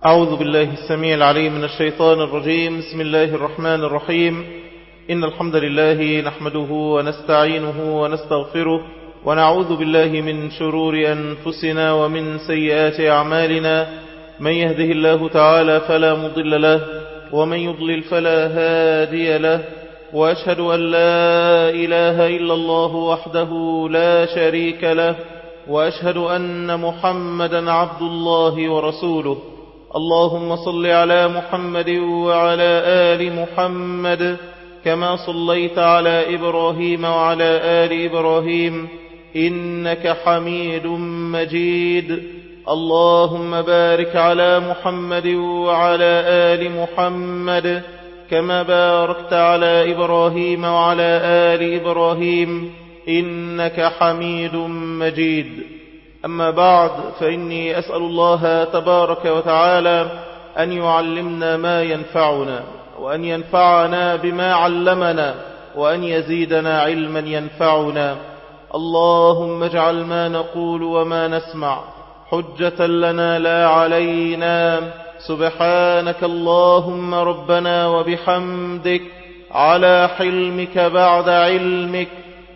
أعوذ بالله السميع العليم من الشيطان الرجيم. بسم الله الرحمن الرحيم. إن الحمد لله نحمده ونستعينه ونستغفره ونعوذ بالله من شرور أنفسنا ومن سيئات أعمالنا. من يهده الله تعالى فلا مضل له ومن يضلل فلا هادي له، وأشهد أن لا إله إلا الله وحده لا شريك له، وأشهد أن محمدا عبد الله ورسوله. اللهم صل على محمد وعلى آل محمد كما صليت على إبراهيم وعلى آل إبراهيم إنك حميد مجيد. اللهم بارك على محمد وعلى آل محمد كما باركت على إبراهيم وعلى آل إبراهيم إنك حميد مجيد. أما بعد، فإني أسأل الله تبارك وتعالى أن يعلمنا ما ينفعنا، وأن ينفعنا بما علمنا، وأن يزيدنا علما ينفعنا. اللهم اجعل ما نقول وما نسمع حجة لنا لا علينا. سبحانك اللهم ربنا وبحمدك على حلمك بعد علمك.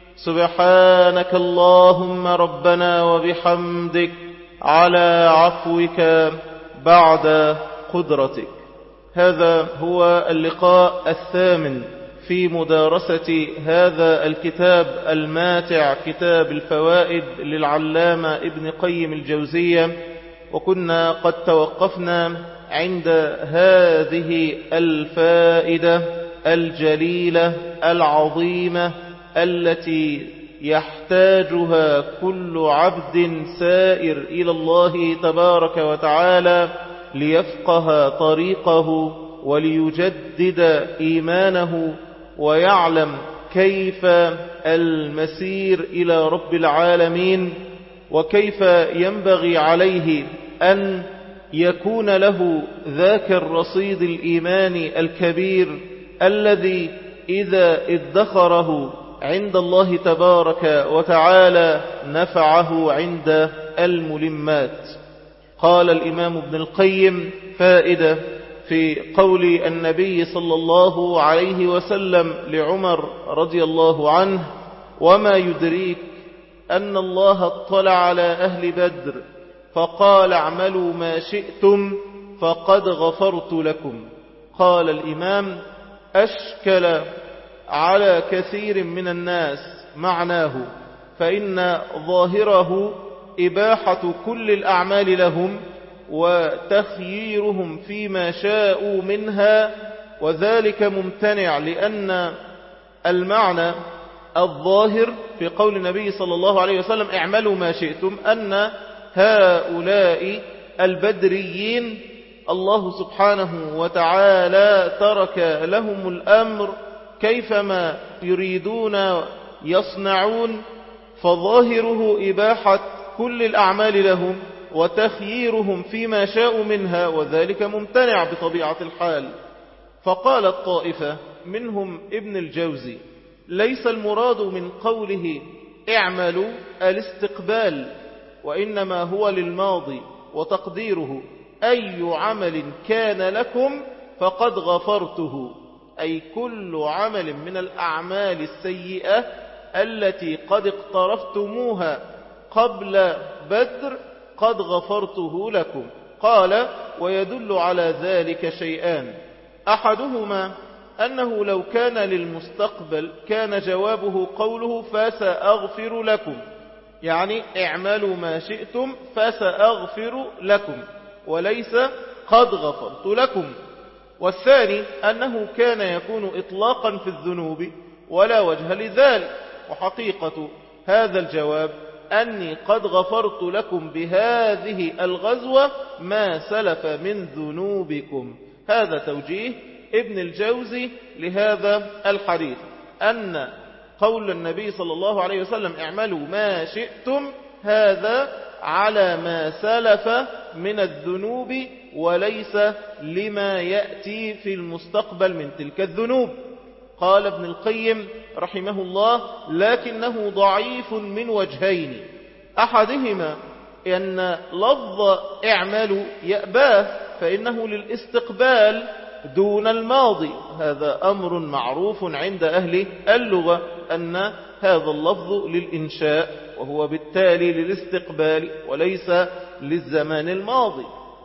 سبحانك اللهم ربنا وبحمدك على عفوك بعد قدرتك. هذا هو اللقاء الثامن في مدارسة هذا الكتاب الماتع، كتاب الفوائد للعلامة ابن قيم الجوزية، وكنا قد توقفنا عند هذه الفائدة الجليلة العظيمة التي يحتاجها كل عبد سائر إلى الله تبارك وتعالى ليفقه طريقه وليجدد إيمانه ويعلم كيف المسير إلى رب العالمين، وكيف ينبغي عليه أن يكون له ذاك الرصيد الإيماني الكبير الذي إذا ادخره عند الله تبارك وتعالى نفعه عند الملمات. قال الإمام ابن القيم فائدة في قول النبي صلى الله عليه وسلم لعمر رضي الله عنه: وما يدريك أن الله اطلع على أهل بدر فقال اعملوا ما شئتم فقد غفرت لكم. قال الإمام: أشكل على كثير من الناس معناه، فإن ظاهره إباحة كل الأعمال لهم وتخييرهم فيما شاءوا منها، وذلك ممتنع، لأن المعنى الظاهر في قول النبي صلى الله عليه وسلم اعملوا ما شئتم أن هؤلاء البدريين الله سبحانه وتعالى ترك لهم الأمر كيفما يريدون يصنعون، فظاهره إباحة كل الأعمال لهم وتخييرهم فيما شاءوا منها، وذلك ممتنع بطبيعة الحال. فقال الطائفة منهم ابن الجوزي: ليس المراد من قوله اعملوا الاستقبال، وإنما هو للماضي، وتقديره أي عمل كان لكم فقد غفرته، أي كل عمل من الأعمال السيئة التي قد اقترفتموها قبل بدر قد غفرته لكم. قال: ويدل على ذلك شيئان: أحدهما أنه لو كان للمستقبل كان جوابه قوله فسأغفر لكم، يعني اعملوا ما شئتم فسأغفر لكم، وليس قد غفرت لكم. والثاني أنه كان يكون إطلاقا في الذنوب ولا وجه لذلك، وحقيقة هذا الجواب أني قد غفرت لكم بهذه الغزوة ما سلف من ذنوبكم. هذا توجيه ابن الجوزي لهذا الحديث، أن قول النبي صلى الله عليه وسلم اعملوا ما شئتم هذا على ما سلف من الذنوب وليس لما يأتي في المستقبل من تلك الذنوب. قال ابن القيم رحمه الله: لكنه ضعيف من وجهين: أحدهما أن لفظ اعملوا يأباه فإنه للاستقبال دون الماضي. هذا أمر معروف عند أهل اللغة أن هذا اللفظ للإنشاء، وهو بالتالي للاستقبال وليس للزمان الماضي.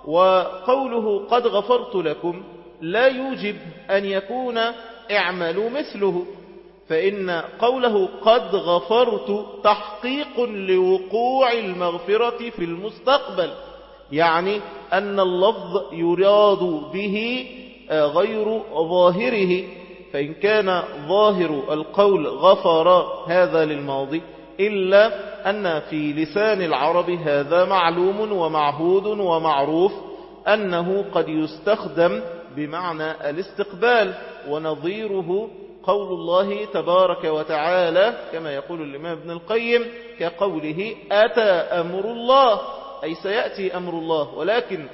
وقوله قد غفرت لكم لا يوجب أن يكون اعملوا مثله، فإن قوله قد غفرت تحقيق لوقوع المغفرة في المستقبل، يعني أن اللفظ يراد به غير ظاهره، فإن كان ظاهر القول غفر هذا للماضي، إلا أن في لسان العرب هذا معلوم ومعهود ومعروف أنه قد يستخدم بمعنى الاستقبال، ونظيره قول الله تبارك وتعالى كما يقول الإمام ابن القيم كقوله أتى أمر الله، أي سيأتي أمر الله، ولكن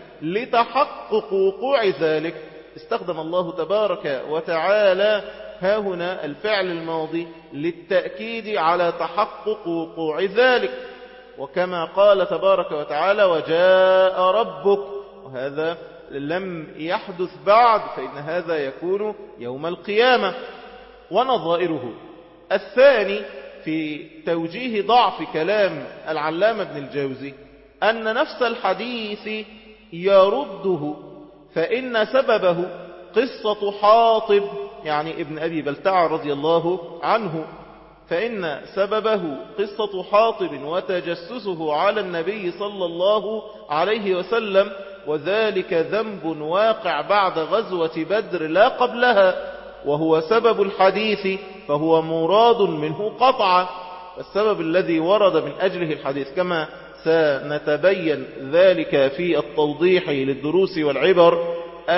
لتحقق وقوع ذلك استخدم الله تبارك وتعالى ها هنا الفعل الماضي للتأكيد على تحقق وقوع ذلك. وكما قال تبارك وتعالى وجاء ربك، وهذا لم يحدث بعد، فإن هذا يكون يوم القيامة. ونظائره الثاني في توجيه ضعف كلام العلامة ابن الجوزي أن نفس الحديث يرده، فإن سببه قصة حاطب يعني ابن أبي بلتع رضي الله عنه، فإن سببه قصة حاطب وتجسسه على النبي صلى الله عليه وسلم، وذلك ذنب واقع بعد غزوة بدر لا قبلها، وهو سبب الحديث فهو مراد منه قطعا. السبب الذي ورد من أجله الحديث كما سنتبين ذلك في التوضيح للدروس والعبر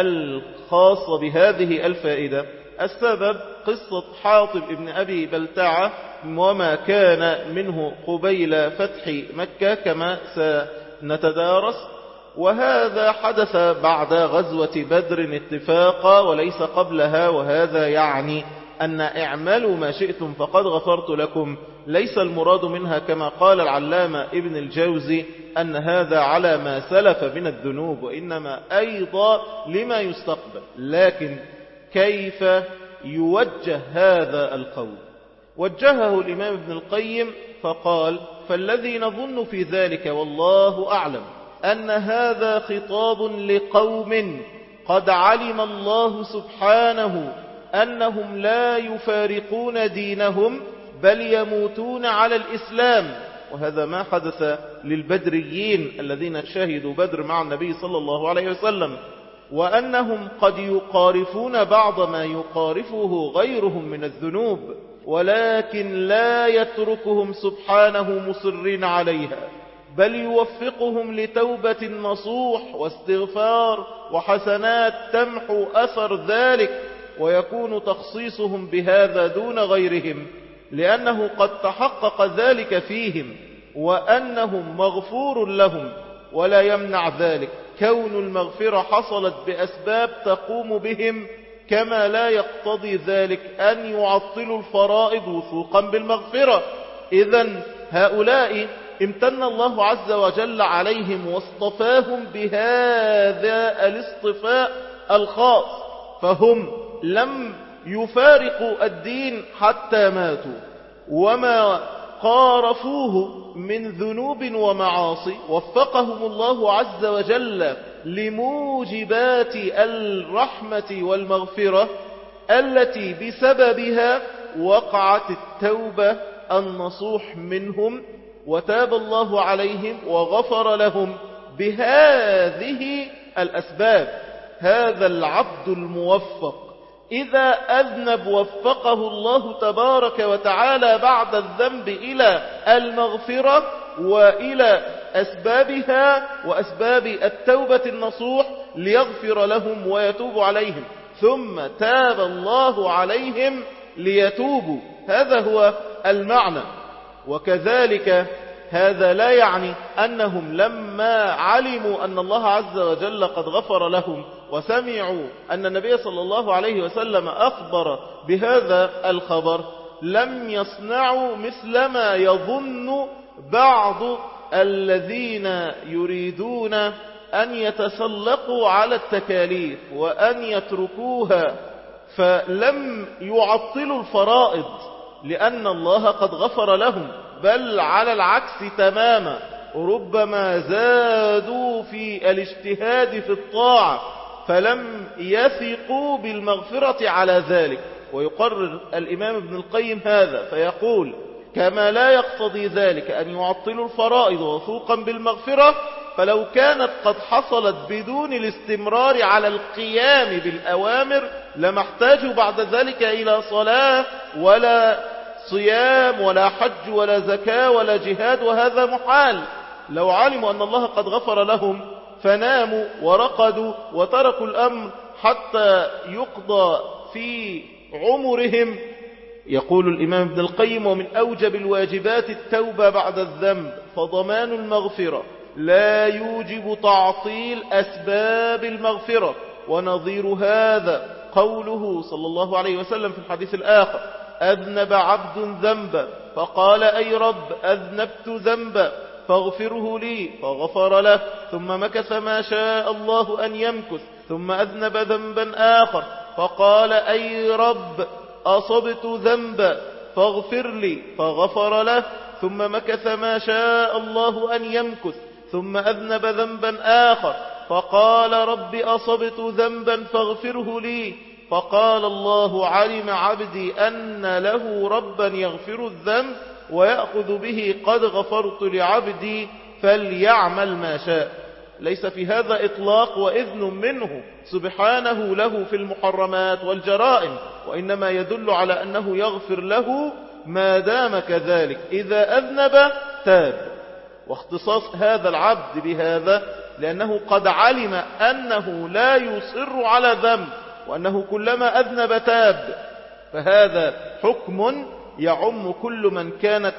الخاصة بهذه الفائدة، السبب قصة حاطب ابن أبي بلتعة وما كان منه قبيل فتح مكة كما سنتدارس، وهذا حدث بعد غزوة بدر اتفاقا وليس قبلها. وهذا يعني أن اعملوا ما شئتم فقد غفرت لكم ليس المراد منها كما قال العلامة ابن الجوزي أن هذا على ما سلف من الذنوب، وإنما أيضا لما يستقبل. لكن كيف يوجه هذا القول؟ وجهه الإمام ابن القيم فقال فالذي نظن في ذلك والله أعلم أن هذا خطاب لقوم قد علم الله سبحانه أنهم لا يفارقون دينهم بل يموتون على الإسلام، وهذا ما حدث للبدريين الذين شهدوا بدر مع النبي صلى الله عليه وسلم، وأنهم قد يقارفون بعض ما يقارفه غيرهم من الذنوب، ولكن لا يتركهم سبحانه مصرين عليها، بل يوفقهم لتوبة نصوح واستغفار وحسنات تمحو أثر ذلك، ويكون تخصيصهم بهذا دون غيرهم لأنه قد تحقق ذلك فيهم وأنهم مغفور لهم. ولا يمنع ذلك كون المغفرة حصلت بأسباب تقوم بهم، كما لا يقتضي ذلك أن يعطلوا الفرائض وثوقا بالمغفرة. إذن هؤلاء امتن الله عز وجل عليهم واصطفاهم بهذا الاصطفاء الخاص، فهم لم يفارقوا الدين حتى ماتوا، وما قارفوه من ذنوب ومعاصي وفقهم الله عز وجل لموجبات الرحمة والمغفرة التي بسببها وقعت التوبة النصوح منهم، وتاب الله عليهم وغفر لهم بهذه الأسباب. هذا العبد الموفق إذا أذنب وفقه الله تبارك وتعالى بعد الذنب إلى المغفرة وإلى أسبابها وأسباب التوبة النصوح ليغفر لهم ويتوب عليهم، ثم تاب الله عليهم ليتوبوا. هذا هو المعنى. وكذلك هذا لا يعني أنهم لما علموا أن الله عز وجل قد غفر لهم وسمعوا أن النبي صلى الله عليه وسلم أخبر بهذا الخبر لم يصنعوا مثل ما يظن بعض الذين يريدون أن يتسلقوا على التكاليف وأن يتركوها، فلم يعطلوا الفرائض لأن الله قد غفر لهم، بل على العكس تماما، ربما زادوا في الاجتهاد في الطاعة فلم يثقوا بالمغفرة على ذلك. ويقرر الإمام ابن القيم هذا فيقول: كما لا يقتضي ذلك أن يعطلوا الفرائض وثوقا بالمغفرة، فلو كانت قد حصلت بدون الاستمرار على القيام بالأوامر لما احتاجوا بعد ذلك إلى صلاة ولا صيام ولا حج ولا زكاة ولا جهاد، وهذا محال. لو علموا أن الله قد غفر لهم فناموا ورقدوا وتركوا الأمر حتى يقضى في عمرهم. يقول الإمام ابن القيم: ومن أوجب الواجبات التوبة بعد الذنب، فضمان المغفرة لا يوجب تعطيل أسباب المغفرة. ونظير هذا قوله صلى الله عليه وسلم في الحديث الآخر: أذنب عبد ذنبا فقال: أي رب أذنبت ذنبا فاغفره لي، فغفر له، ثم مكث ما شاء الله أن يمكث، ثم أذنب ذنبا آخر فقال: أي رب أصبت ذنبا فاغفر لي، فغفر له، ثم مكث ما شاء الله أن يمكث، ثم أذنب ذنبا آخر فقال: رب أصبت ذنبا فاغفره لي، فقال الله: علم عبدي أن له ربا يغفر الذنب ويأخذ به، قد غفرت لعبدي فليعمل ما شاء. ليس في هذا إطلاق وإذن منه سبحانه له في المحرمات والجرائم، وإنما يدل على أنه يغفر له ما دام كذلك. إذا أذنب تاب، واختصاص هذا العبد بهذا لأنه قد علم أنه لا يصر على ذنب، وأنه كلما أذنب تاب، فهذا حكم يعم كل من كانت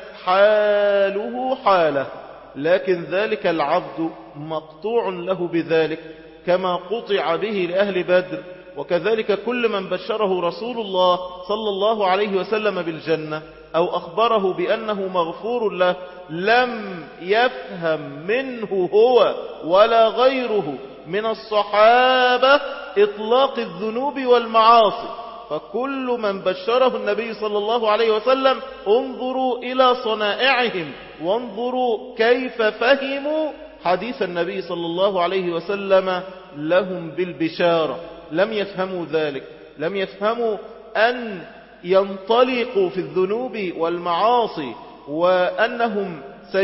حاله حاله. لكن ذلك العبد مقطوع له بذلك كما قطع به لأهل بدر، وكذلك كل من بشره رسول الله صلى الله عليه وسلم بالجنة أو أخبره بأنه مغفور له لم يفهم منه هو ولا غيره من الصحابة إطلاق الذنوب والمعاصي. فكل من بشره النبي صلى الله عليه وسلم انظروا إلى صنائعهم وانظروا كيف فهموا حديث النبي صلى الله عليه وسلم لهم بالبشارة. لم يفهموا ذلك، لم يفهموا أن ينطلقوا في الذنوب والمعاصي وأنهم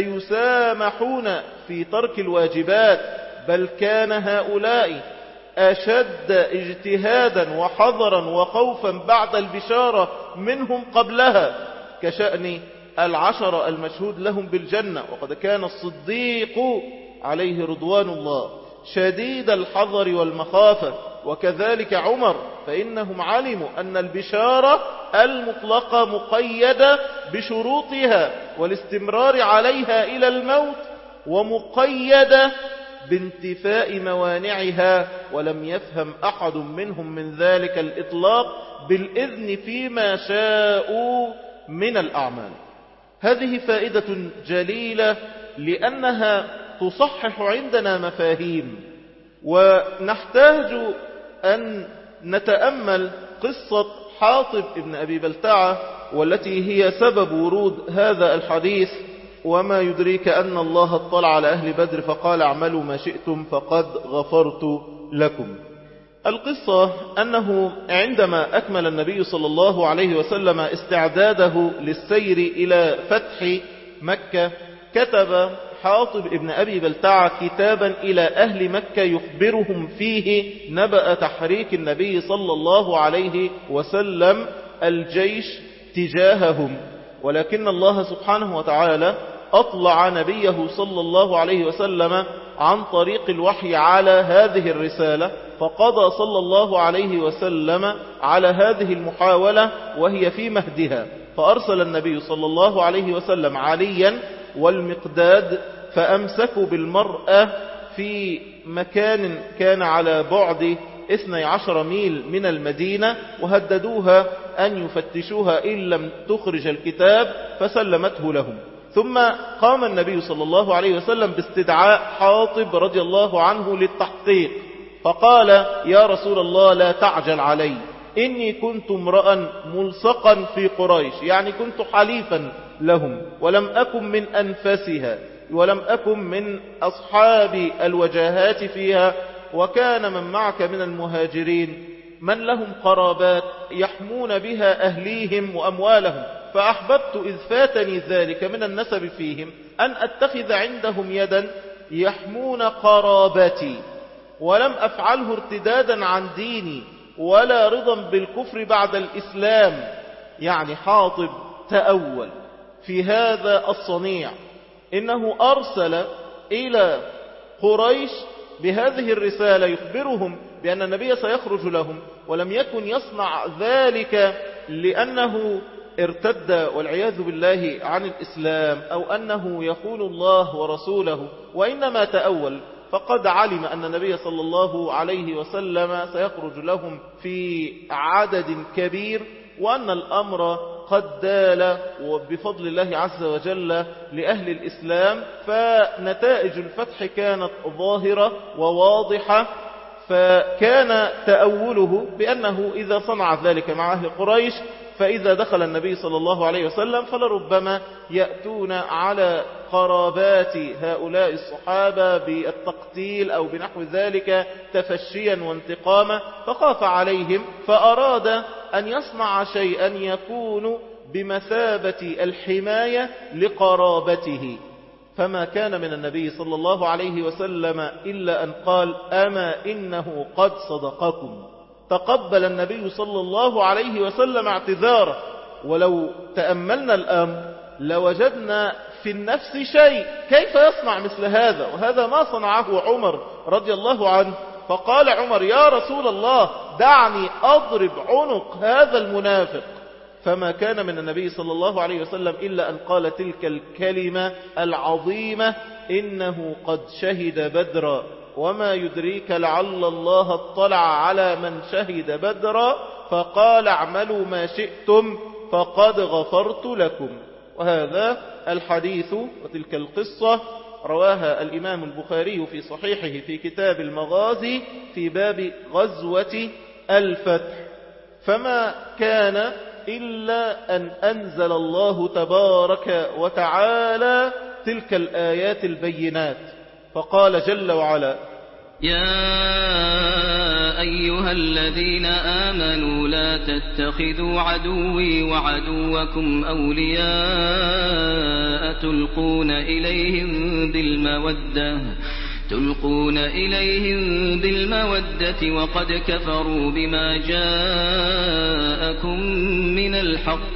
سيسامحون في ترك الواجبات، بل كان هؤلاء أشد اجتهادا وحذرا وخوفا بعد البشارة منهم قبلها، كشأن 10 المشهود لهم بالجنة. وقد كان الصديق عليه رضوان الله شديد الحذر والمخافة، وكذلك عمر، فإنهم علموا أن البشارة المطلقة مقيدة بشروطها والاستمرار عليها إلى الموت، ومقيدة بانتفاء موانعها، ولم يفهم أحد منهم من ذلك الإطلاق بالإذن فيما شاءوا من الأعمال. هذه فائدة جليلة لأنها تصحح عندنا مفاهيم، ونحتاج أن نتأمل قصة حاطب ابن أبي بلتعة، والتي هي سبب ورود هذا الحديث: وما يدريك أن الله اطلع على أهل بدر فقال اعملوا ما شئتم فقد غفرت لكم. القصة أنه عندما أكمل النبي صلى الله عليه وسلم استعداده للسير إلى فتح مكة، كتب حاطب ابن أبي بلتعة كتابا إلى أهل مكة يخبرهم فيه نبأ تحريك النبي صلى الله عليه وسلم الجيش تجاههم. ولكن الله سبحانه وتعالى أطلع نبيه صلى الله عليه وسلم عن طريق الوحي على هذه الرسالة، فقضى صلى الله عليه وسلم على هذه المحاولة وهي في مهدها، فأرسل النبي صلى الله عليه وسلم عليا والمقداد فأمسكوا بالمرأة في مكان كان على بعد 12 ميل من المدينة، وهددوها أن يفتشوها إن لم تخرج الكتاب، فسلمته لهم. ثم قام النبي صلى الله عليه وسلم باستدعاء حاطب رضي الله عنه للتحقيق، فقال: يا رسول الله لا تعجل علي، إني كنت امرأ ملصقا في قريش، يعني كنت حليفا لهم، ولم أكن من أنفسها، ولم أكن من أصحاب الوجاهات فيها، وكان من معك من المهاجرين من لهم قرابات يحمون بها أهليهم وأموالهم، فأحببت إذ فاتني ذلك من النسب فيهم أن أتخذ عندهم يدا يحمون قرابتي، ولم أفعله ارتدادا عن ديني ولا رضا بالكفر بعد الإسلام. يعني حاطب تأول في هذا الصنيع، إنه أرسل إلى قريش بهذه الرسالة يخبرهم بأن النبي سيخرج لهم، ولم يكن يصنع ذلك لأنه ارتد والعياذ بالله عن الإسلام أو أنه يخون الله ورسوله، وإنما تأول فقد علم أن النبي صلى الله عليه وسلم سيخرج لهم في عدد كبير، وأن الأمر قد دال وبفضل الله عز وجل لأهل الإسلام، فنتائج الفتح كانت ظاهرة وواضحة، فكان تأوله بأنه إذا صنع ذلك مع أهل قريش فإذا دخل النبي صلى الله عليه وسلم فلربما يأتون على قرابات هؤلاء الصحابة بالتقتيل أو بنحو ذلك تفشيا وانتقاما، فخاف عليهم فأراد أن يصنع شيئا يكون بمثابة الحماية لقرابته، فما كان من النبي صلى الله عليه وسلم إلا أن قال: أما إنه قد صدقكم. تقبل النبي صلى الله عليه وسلم اعتذاره، ولو تأملنا الأمر لوجدنا في النفس شيء، كيف يصنع مثل هذا؟ وهذا ما صنعه عمر رضي الله عنه، فقال عمر: يا رسول الله دعني أضرب عنق هذا المنافق. فما كان من النبي صلى الله عليه وسلم إلا أن قال تلك الكلمة العظيمة: إنه قد شهد بدرا، وما يدريك لعل الله اطلع على من شهد بدرا، فقال: اعملوا ما شئتم فقد غفرت لكم. وهذا الحديث وتلك القصة رواها الإمام البخاري في صحيحه في كتاب المغازي في باب غزوة الفتح. فما كان إلا أن أنزل الله تبارك وتعالى تلك الآيات البينات، فقال جل وعلا: يا أيها الذين آمنوا لا تتخذوا عدوي وعدوكم أولياء تلقون إليهم بالمودة وقد كفروا بما جاءكم من الحق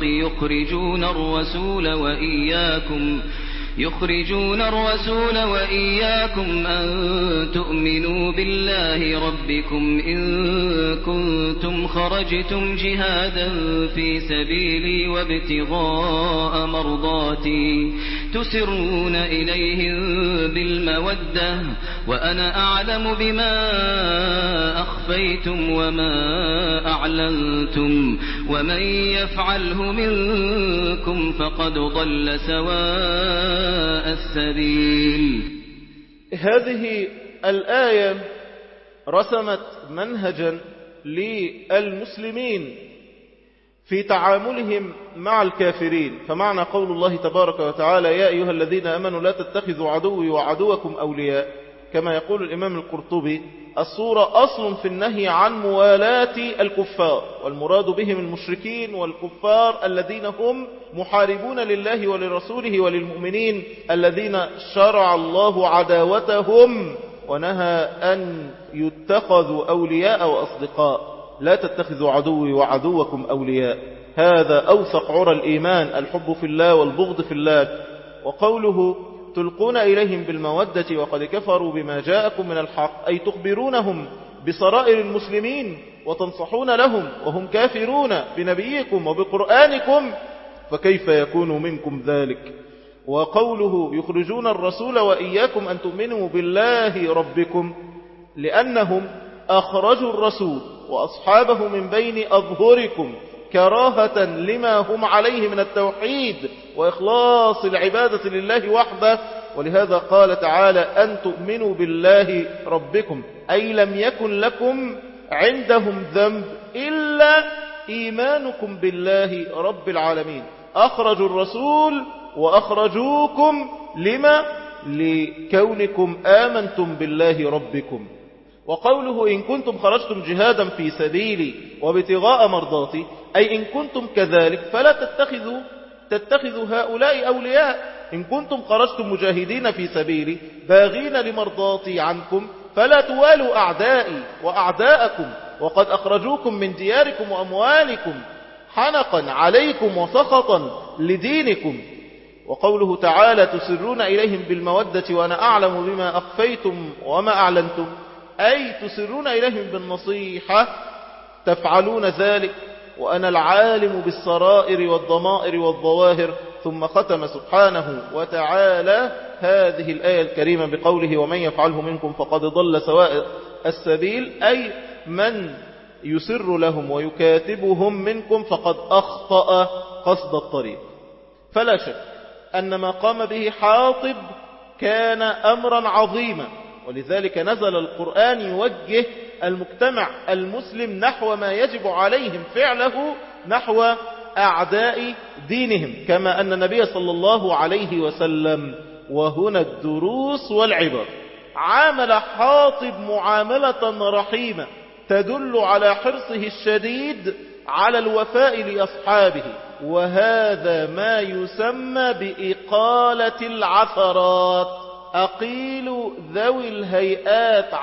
يخرجون الرسول وإياكم أن تؤمنوا بالله ربكم إن كنتم خرجتم جهادا في سبيلي وابتغاء مرضاتي تسرون إليهم بالمودة وأنا أعلم بما أخفيتم وما أعلنتم ومن يفعله منكم فقد ضل سواء السبيل. هذه الآية رسمت منهجا للمسلمين في تعاملهم مع الكافرين، فمعنى قول الله تبارك وتعالى: يا أيها الذين آمنوا لا تتخذوا عدوي وعدوكم أولياء، كما يقول الإمام القرطبي: الصورة أصل في النهي عن موالاة الكفار، والمراد بهم المشركين والكفار الذين هم محاربون لله ولرسوله وللمؤمنين الذين شرع الله عداوتهم ونهى أن يتخذوا أولياء وأصدقاء. لا تتخذوا عدوي وعدوكم أولياء، هذا أوثق عرى الإيمان، الحب في الله والبغض في الله. وقوله: تلقون إليهم بالمودة وقد كفروا بما جاءكم من الحق، أي تخبرونهم بسرائر المسلمين وتنصحون لهم وهم كافرون بنبيكم وبقرآنكم، فكيف يكون منكم ذلك؟ وقوله: يخرجون الرسول وإياكم أن تؤمنوا بالله ربكم، لأنهم أخرجوا الرسول وأصحابه من بين أظهركم كراهة لما هم عليه من التوحيد وإخلاص العبادة لله وحده. ولهذا قال تعالى أن تؤمنوا بالله ربكم، أي لم يكن لكم عندهم ذنب إلا إيمانكم بالله رب العالمين. أخرجوا الرسول وأخرجوكم لما؟ لكونكم آمنتم بالله ربكم. وقوله إن كنتم خرجتم جهادا في سبيلي وابتغاء مرضاتي، أي إن كنتم كذلك فلا تتخذوا هؤلاء أولياء. إن كنتم خرجتم مجاهدين في سبيلي باغين لمرضاتي عنكم فلا توالوا أعدائي وأعداءكم، وقد أخرجوكم من دياركم وأموالكم حنقا عليكم وسخطا لدينكم. وقوله تعالى تسرون إليهم بالمودة وأنا أعلم بما أخفيتم وما أعلنتم، أي تسرون إليهم بالنصيحة، تفعلون ذلك وأنا العالم بالسرائر والضمائر والظواهر. ثم ختم سبحانه وتعالى هذه الآية الكريمة بقوله ومن يفعله منكم فقد ضل سواء السبيل، أي من يسر لهم ويكاتبهم منكم فقد أخطأ قصد الطريق. فلا شك أن ما قام به حاطب كان أمرا عظيما، ولذلك نزل القرآن يوجه المجتمع المسلم نحو ما يجب عليهم فعله نحو أعداء دينهم، كما أن النبي صلى الله عليه وسلم، وهنا الدروس والعبر، عامل حاطب معاملة رحيمة تدل على حرصه الشديد على الوفاء لأصحابه. وهذا ما يسمى بإقالة العثرات، أقيلوا ذوي الهيئات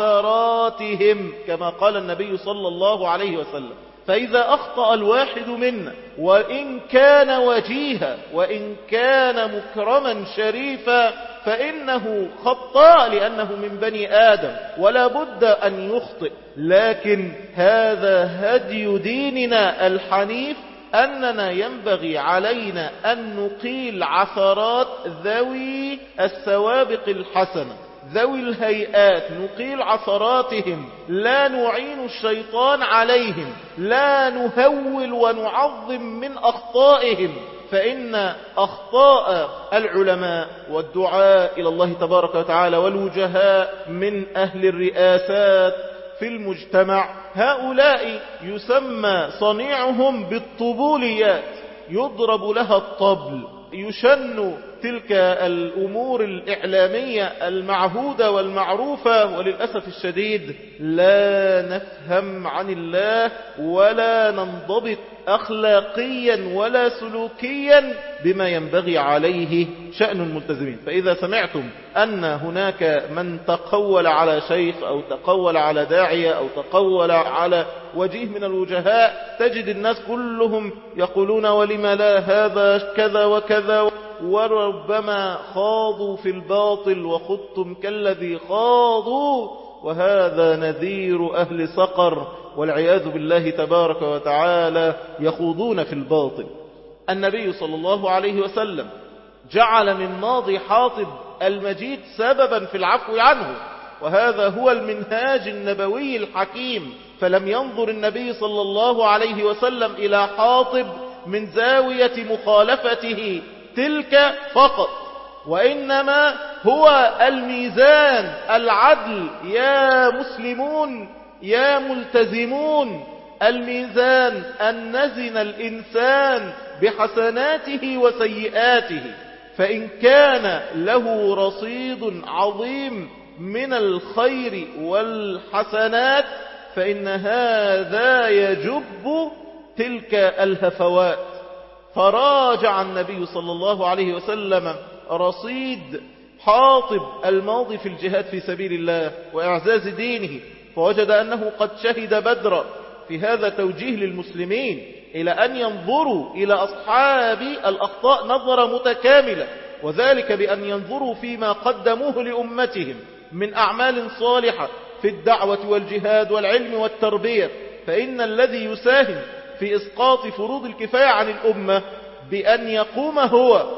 عثراتهم، كما قال النبي صلى الله عليه وسلم. فإذا أخطأ الواحد منا وإن كان وجيها وإن كان مكرما شريفا فإنه خطاء لأنه من بني آدم ولا بد أن يخطئ، لكن هذا هدي ديننا الحنيف أننا ينبغي علينا أن نقيل عثرات ذوي السوابق الحسنة، ذوي الهيئات، نقيل عثراتهم، لا نعين الشيطان عليهم، لا نهول ونعظم من أخطائهم، فإن أخطاء العلماء والدعاء إلى الله تبارك وتعالى والوجهاء من أهل الرئاسات في المجتمع، هؤلاء يسمى صنيعهم بالطبوليات، يضرب لها الطبل، يشن تلك الأمور الإعلامية المعهودة والمعروفة، وللأسف الشديد لا نفهم عن الله ولا ننضبط أخلاقيا ولا سلوكيا بما ينبغي عليه شأن الملتزمين. فإذا سمعتم أن هناك من تقول على شيخ أو تقول على داعية أو تقول على وجيه من الوجهاء، تجد الناس كلهم يقولون ولما لا هذا كذا وكذا، وربما خاضوا في الباطل وخضتم كالذي خاضوا، وهذا نذير أهل سقر والعياذ بالله تبارك وتعالى، يخوضون في الباطل. النبي صلى الله عليه وسلم جعل من ماضي حاطب المجيد سببا في العفو عنه، وهذا هو المنهاج النبوي الحكيم. فلم ينظر النبي صلى الله عليه وسلم إلى حاطب من زاوية مخالفته تلك فقط، وإنما هو الميزان العدل. يا مسلمون يا ملتزمون، الميزان أن نزن الإنسان بحسناته وسيئاته، فإن كان له رصيد عظيم من الخير والحسنات فإن هذا يجب تلك الهفوات. فراجع النبي صلى الله عليه وسلم رصيد حاطب الماضي في الجهاد في سبيل الله وإعزاز دينه، فوجد أنه قد شهد بدرا. في هذا توجيه للمسلمين إلى أن ينظروا إلى أصحاب الأخطاء نظرة متكاملة، وذلك بأن ينظروا فيما قدموه لأمتهم من أعمال صالحة في الدعوة والجهاد والعلم والتربية. فإن الذي يساهم في إسقاط فروض الكفاية عن الأمة بأن يقوم هو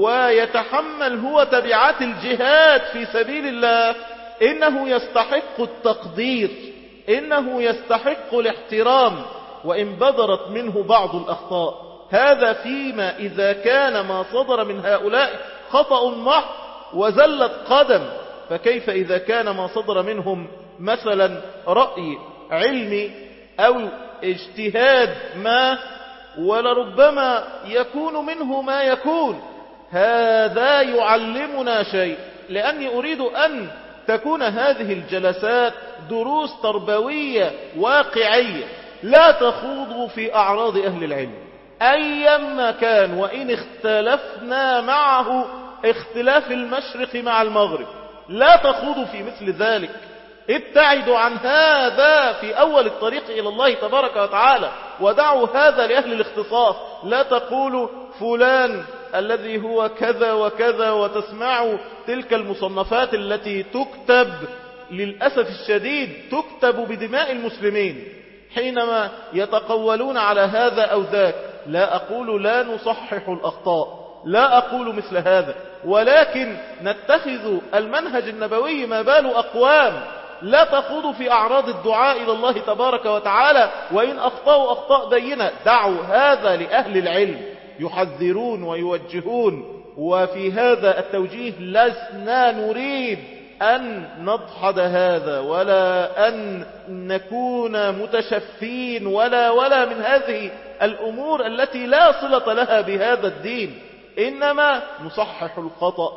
ويتحمل هو تبعات الجهاد في سبيل الله، إنه يستحق التقدير، إنه يستحق الاحترام، وإن بدرت منه بعض الأخطاء. هذا فيما إذا كان ما صدر من هؤلاء خطأ محض وزلت قدم، فكيف إذا كان ما صدر منهم مثلا رأي علمي أو اجتهاد ما، ولربما يكون منه ما يكون. هذا يعلمنا شيء، لأني أريد أن تكون هذه الجلسات دروس تربوية واقعية، لا تخوضوا في أعراض أهل العلم أيما كان، وإن اختلفنا معه اختلاف المشرق مع المغرب، لا تخوضوا في مثل ذلك. ابتعدوا عن هذا في أول الطريق إلى الله تبارك وتعالى، ودعوا هذا لأهل الاختصاص. لا تقولوا فلان الذي هو كذا وكذا، وتسمعوا تلك المصنفات التي تكتب للأسف الشديد تكتب بدماء المسلمين حينما يتقولون على هذا أو ذاك. لا أقول لا نصحح الأخطاء، لا أقول مثل هذا، ولكن نتخذ المنهج النبوي. ما بال أقوام لا تخوضوا في أعراض الدعاء إلى الله تبارك وتعالى، وإن أخطأوا أخطاء بينة دعوا هذا لأهل العلم يحذرون ويوجهون. وفي هذا التوجيه لسنا نريد أن نضحد هذا، ولا أن نكون متشفين، ولا من هذه الأمور التي لا صلة لها بهذا الدين، إنما نصحح الخطأ،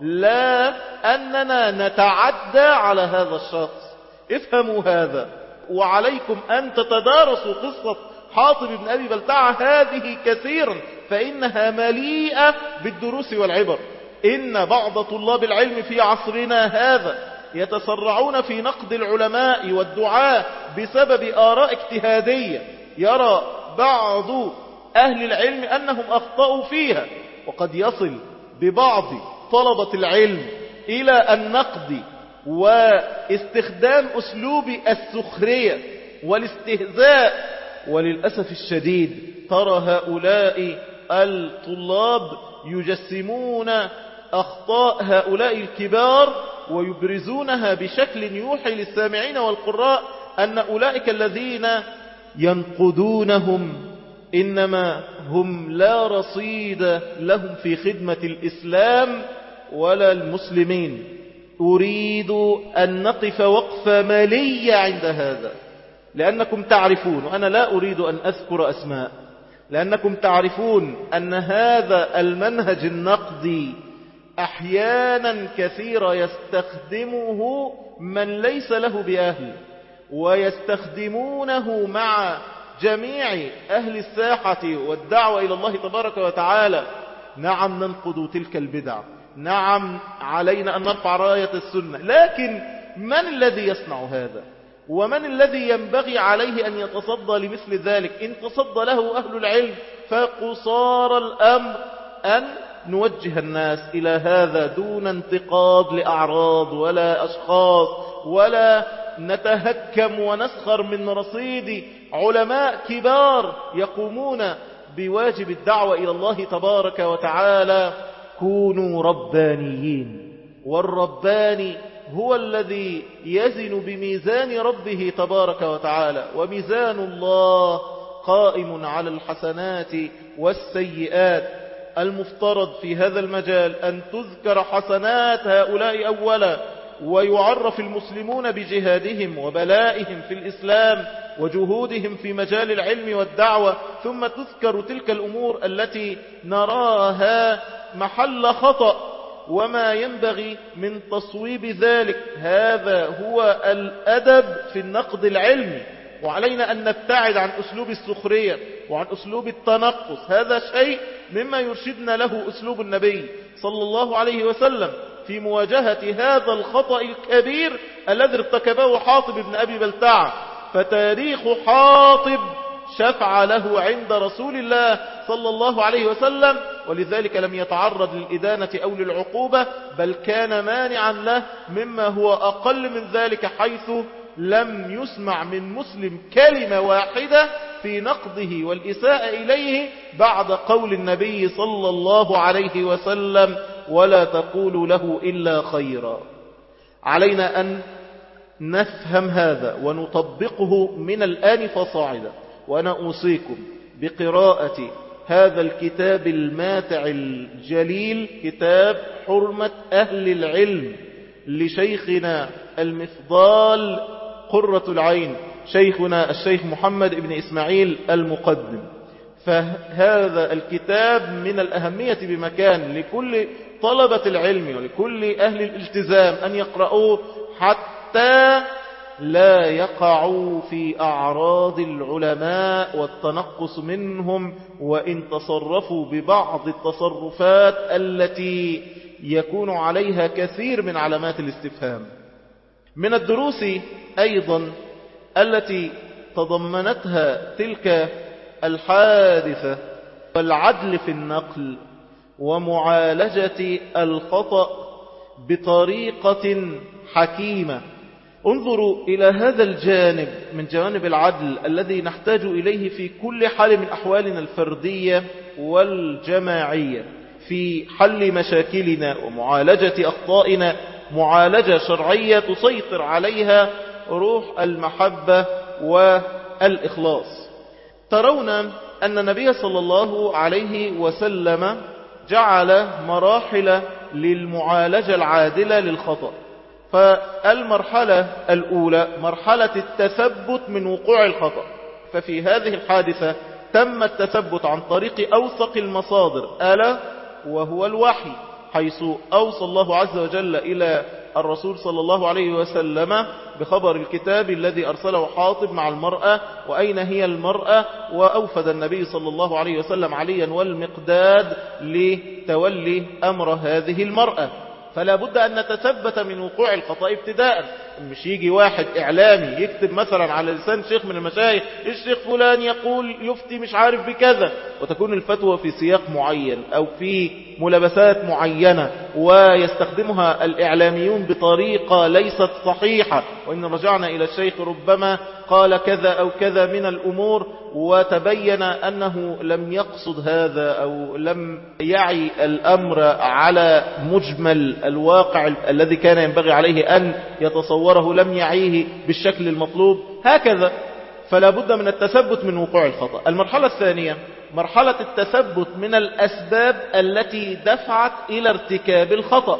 لا أننا نتعدى على هذا الشخص. افهموا هذا، وعليكم أن تتدارسوا قصة حاطب بن أبي بلتعة هذه كثيرا، فإنها مليئة بالدروس والعبر. إن بعض طلاب العلم في عصرنا هذا يتسرعون في نقد العلماء والدعاة بسبب آراء اجتهادية يرى بعض أهل العلم أنهم أخطأوا فيها، وقد يصل ببعض طلبة العلم إلى النقد واستخدام أسلوب السخرية والاستهزاء. وللأسف الشديد ترى هؤلاء الطلاب يجسمون أخطاء هؤلاء الكبار ويبرزونها بشكل يوحي للسامعين والقراء أن أولئك الذين ينقدونهم إنما هم لا رصيد لهم في خدمة الإسلام ولا المسلمين. أريد أن نقف وقفة مالية عند هذا، لأنكم تعرفون، وأنا لا أريد أن أذكر أسماء، لأنكم تعرفون أن هذا المنهج النقدي أحيانا كثيرة يستخدمه من ليس له بأهل، ويستخدمونه مع جميع أهل الساحة والدعوة إلى الله تبارك وتعالى. نعم ننقض تلك البدع، نعم علينا أن نرفع راية السنة، لكن من الذي يصنع هذا؟ ومن الذي ينبغي عليه أن يتصدى لمثل ذلك؟ إن تصدى له أهل العلم فقصار الأمر أن نوجه الناس إلى هذا دون انتقاد لأعراض ولا أشخاص، ولا نتهكم ونسخر من رصيد علماء كبار يقومون بواجب الدعوة إلى الله تبارك وتعالى. كونوا ربانيين، والرباني هو الذي يزن بميزان ربه تبارك وتعالى، وميزان الله قائم على الحسنات والسيئات. المفترض في هذا المجال أن تذكر حسنات هؤلاء أولا، ويعرف المسلمون بجهادهم وبلائهم في الإسلام وجهودهم في مجال العلم والدعوة، ثم تذكر تلك الأمور التي نراها محل خطأ وما ينبغي من تصويب ذلك. هذا هو الأدب في النقد العلمي، وعلينا أن نبتعد عن أسلوب السخرية وعن أسلوب التنقص. هذا شيء مما يرشدنا له أسلوب النبي صلى الله عليه وسلم في مواجهة هذا الخطأ الكبير الذي ارتكبه حاطب بن أبي بلتعة. فتاريخ حاطب شفع له عند رسول الله صلى الله عليه وسلم، ولذلك لم يتعرض للإدانة أو للعقوبة، بل كان مانعا له مما هو أقل من ذلك، حيث لم يسمع من مسلم كلمة واحدة في نقضه والإساءة إليه بعد قول النبي صلى الله عليه وسلم: ولا تقولوا له إلا خيرا. علينا أن نفهم هذا ونطبقه من الآن فصاعدا. وأنا أوصيكم بقراءة هذا الكتاب الماتع الجليل، كتاب حرمة أهل العلم لشيخنا المفضال قرة العين شيخنا الشيخ محمد بن إسماعيل المقدم. فهذا الكتاب من الأهمية بمكان لكل طلبة العلم ولكل أهل الالتزام أن يقرأوه حتى لا يقعوا في أعراض العلماء والتنقص منهم، وإن تصرفوا ببعض التصرفات التي يكون عليها كثير من علامات الاستفهام. من الدروس أيضا التي تضمنتها تلك الحادثة والعدل في النقل ومعالجة الخطأ بطريقة حكيمة. انظروا إلى هذا الجانب من جوانب العدل الذي نحتاج إليه في كل حال من أحوالنا الفردية والجماعية في حل مشاكلنا ومعالجة أخطائنا، معالجة شرعية تسيطر عليها روح المحبة والإخلاص. ترون أن النبي صلى الله عليه وسلم جعل مراحل للمعالجة العادلة للخطأ. فالمرحلة الأولى مرحلة التثبت من وقوع الخطأ، ففي هذه الحادثة تم التثبت عن طريق أوثق المصادر ألا وهو الوحي، حيث أوصى الله عز وجل إلى الرسول صلى الله عليه وسلم بخبر الكتاب الذي أرسله حاطب مع المرأة وأين هي المرأة، وأوفد النبي صلى الله عليه وسلم عليا والمقداد لتولي أمر هذه المرأة. فلا بد أن نتثبت من وقوع الخطأ ابتداء. مش يجي واحد إعلامي يكتب مثلا على لسان شيخ من المشايخ الشيخ فلان يقول يفتي مش عارف بكذا، وتكون الفتوى في سياق معين أو في ملابسات معينة ويستخدمها الإعلاميون بطريقة ليست صحيحة، وإن رجعنا إلى الشيخ ربما قال كذا أو كذا من الأمور وتبين أنه لم يقصد هذا أو لم يعي الأمر على مجمل الواقع الذي كان ينبغي عليه أن يتصوره، لم يعيه بالشكل المطلوب هكذا. فلا بد من التثبت من وقوع الخطأ. المرحلة الثانية مرحلة التثبت من الأسباب التي دفعت إلى ارتكاب الخطأ،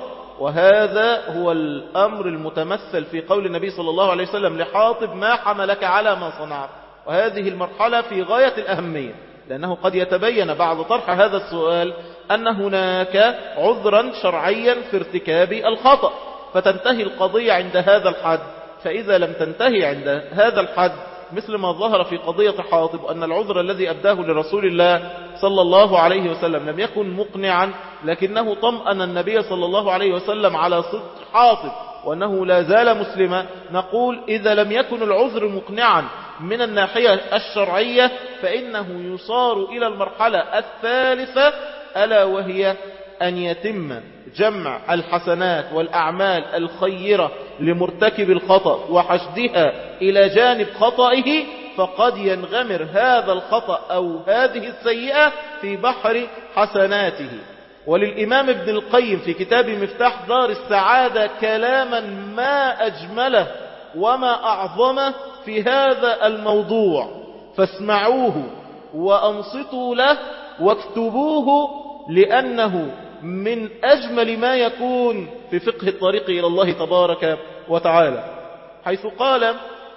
وهذا هو الأمر المتمثل في قول النبي صلى الله عليه وسلم لحاطب ما حملك على ما صنعت. وهذه المرحلة في غاية الأهمية، لأنه قد يتبين بعد طرح هذا السؤال أن هناك عذرا شرعيا في ارتكاب الخطأ، فتنتهي القضية عند هذا الحد. فإذا لم تنتهي عند هذا الحد مثل ما ظهر في قضية حاطب أن العذر الذي أبداه لرسول الله صلى الله عليه وسلم لم يكن مقنعا، لكنه طمأن النبي صلى الله عليه وسلم على صدق حاطب وأنه لا زال مسلما، نقول إذا لم يكن العذر مقنعا من الناحية الشرعية فإنه يصار إلى المرحلة الثالثة، ألا وهي أن يتم جمع الحسنات والأعمال الخيرة لمرتكب الخطأ وحشدها إلى جانب خطئه، فقد ينغمر هذا الخطأ أو هذه السيئة في بحر حسناته. وللإمام ابن القيم في كتاب مفتاح دار السعادة كلاما ما أجمله وما أعظمه في هذا الموضوع، فاسمعوه وأنصتوا له واكتبوه، لأنه من أجمل ما يكون في فقه الطريق إلى الله تبارك وتعالى، حيث قال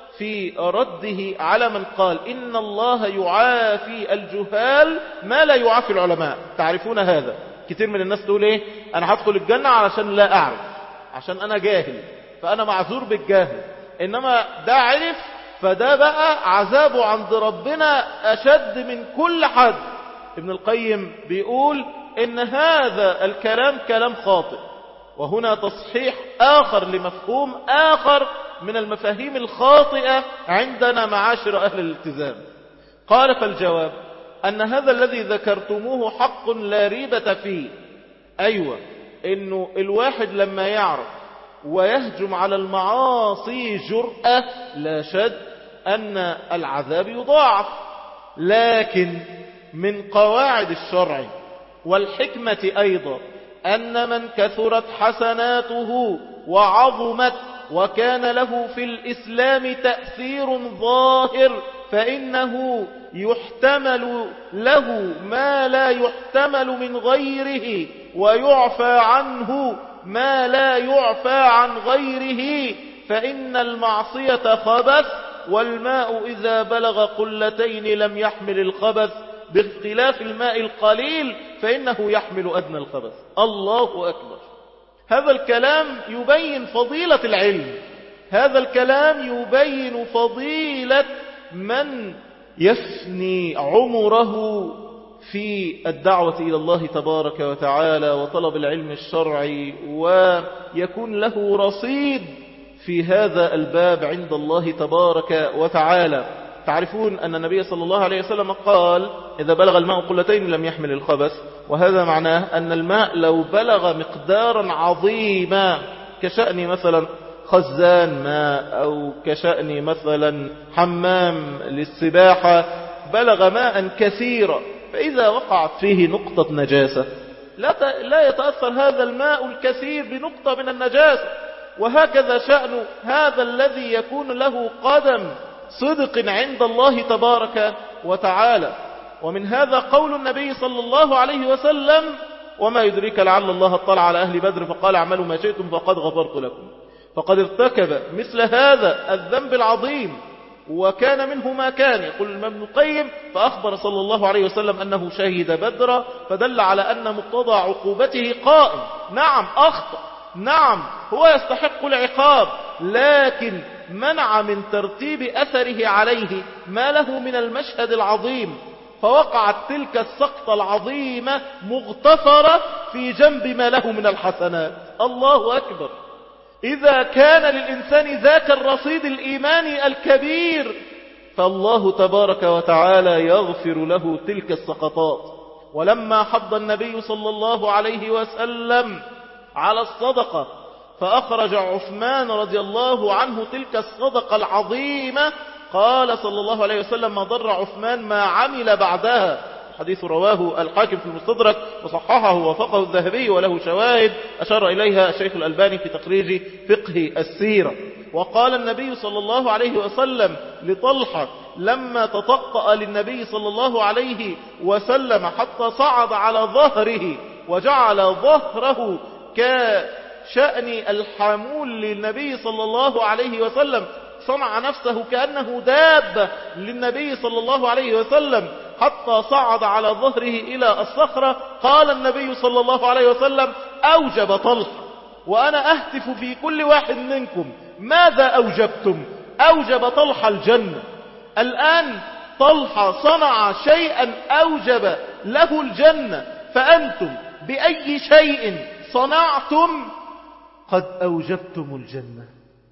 في رده على من قال إن الله يعافي الجهال ما لا يعافي العلماء. تعرفون هذا؟ كتير من الناس تقول إيه؟ أنا هدخل الجنة علشان لا أعرف، عشان أنا جاهل فأنا معذور بالجاهل. إنما ده عرف فده بقى عذابه عند ربنا أشد من كل حد. ابن القيم بيقول إن هذا الكلام كلام خاطئ، وهنا تصحيح آخر لمفهوم آخر من المفاهيم الخاطئة عندنا معاشر أهل الالتزام. قال فالجواب أن هذا الذي ذكرتموه حق لا ريبة فيه. أيوة، إنه الواحد لما يعرف ويهجم على المعاصي جرأة لا شد أن العذاب يضاعف، لكن من قواعد الشرع والحكمة أيضا أن من كثرت حسناته وعظمت وكان له في الإسلام تأثير ظاهر فإنه يحتمل له ما لا يحتمل من غيره، ويعفى عنه ما لا يعفى عن غيره، فإن المعصية خبث، والماء إذا بلغ قلتين لم يحمل الخبث، باختلاف الماء القليل فإنه يحمل أدنى الخبث. الله أكبر. هذا الكلام يبين فضيلة العلم، هذا الكلام يبين فضيلة من يفني عمره في الدعوة إلى الله تبارك وتعالى وطلب العلم الشرعي، ويكون له رصيد في هذا الباب عند الله تبارك وتعالى. تعرفون أن النبي صلى الله عليه وسلم قال: إذا بلغ الماء قلتين لم يحمل الخبث، وهذا معناه أن الماء لو بلغ مقدارا عظيما، كشأن مثلا خزان ماء أو كشأن مثلا حمام للسباحة، بلغ ماء كثيرا، فإذا وقعت فيه نقطة نجاسة لا يتأثر هذا الماء الكثير بنقطة من النجاسة. وهكذا شأن هذا الذي يكون له قدم صدق عند الله تبارك وتعالى. ومن هذا قول النبي صلى الله عليه وسلم: وما يدريك لعل الله اطلع على أهل بدر فقال اعملوا ما شئتم فقد غفرت لكم. فقد ارتكب مثل هذا الذنب العظيم وكان منه ما كان. يقول الإمام ابن القيم: فأخبر صلى الله عليه وسلم أنه شهد بدرا، فدل على أن مقتضى عقوبته قائم. نعم أخطأ، نعم هو يستحق العقاب، لكن منع من ترتيب أثره عليه ما له من المشهد العظيم، فوقعت تلك السقطة العظيمة مغتفرة في جنب ما له من الحسنات. الله أكبر. إذا كان للإنسان ذاك الرصيد الإيماني الكبير، فالله تبارك وتعالى يغفر له تلك السقطات. ولما حض النبي صلى الله عليه وسلم على الصدقة فأخرج عثمان رضي الله عنه تلك الصدقة العظيمة، قال صلى الله عليه وسلم: ما ضر عثمان ما عمل بعدها. حديث رواه الحاكم في المستدرك وصححه ووافقه الذهبي، وله شواهد أشار إليها الشيخ الألباني في تخريج فقه السيرة. وقال النبي صلى الله عليه وسلم لطلحة لما تطقأ للنبي صلى الله عليه وسلم حتى صعد على ظهره وجعل ظهره كشأن الحمول للنبي صلى الله عليه وسلم، صنع نفسه كأنه دابة للنبي صلى الله عليه وسلم حتى صعد على ظهره إلى الصخرة. قال النبي صلى الله عليه وسلم: أوجب طلحة. وأنا أهتف في كل واحد منكم: ماذا أوجبتم؟ أوجب طلحة الجنة. الآن طلحة صنع شيئا أوجب له الجنة، فأنتم بأي شيء صنعتم قد أوجبتم الجنة.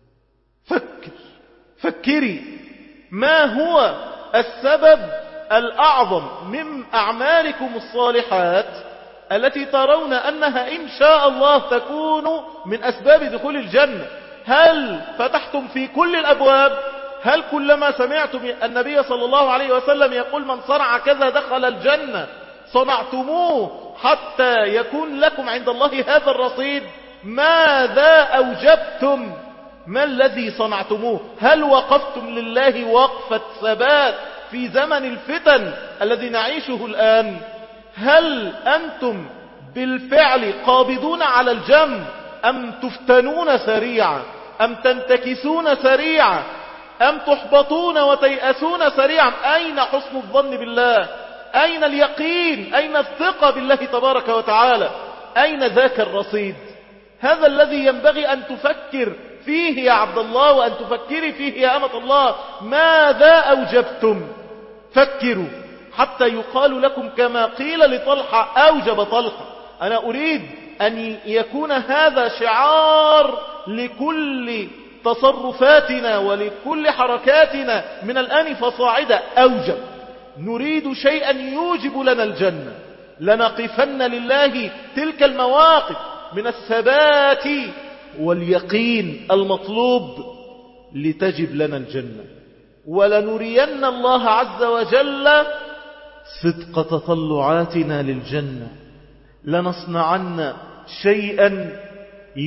فكري ما هو السبب الأعظم من أعمالكم الصالحات التي ترون أنها إن شاء الله تكون من أسباب دخول الجنة. هل فتحتم في كل الأبواب؟ هل كلما سمعتم النبي صلى الله عليه وسلم يقول من صنع كذا دخل الجنة صنعتموه حتى يكون لكم عند الله هذا الرصيد؟ ماذا أوجبتم؟ ما الذي صنعتموه؟ هل وقفتم لله وقفة ثبات في زمن الفتن الذي نعيشه الآن؟ هل أنتم بالفعل قابضون على الجمر، أم تفتنون سريعا، أم تنتكسون سريعا، أم تحبطون وتيأسون سريعا؟ أين حسن الظن بالله؟ أين اليقين؟ أين الثقة بالله تبارك وتعالى؟ أين ذاك الرصيد؟ هذا الذي ينبغي أن تفكر فيه يا عبد الله، وأن تفكري فيه يا أمة الله. ماذا أوجبتم؟ فكروا حتى يقال لكم كما قيل لطلحة: أوجب طلحة. أنا أريد أن يكون هذا شعار لكل تصرفاتنا ولكل حركاتنا من الآن فصاعدا. أوجب، نريد شيئا يوجب لنا الجنة، لنقفن لله تلك المواقف من الثبات واليقين المطلوب لتجب لنا الجنة. ولنرين الله عز وجل صدق تطلعاتنا للجنة، لنصنعن شيئا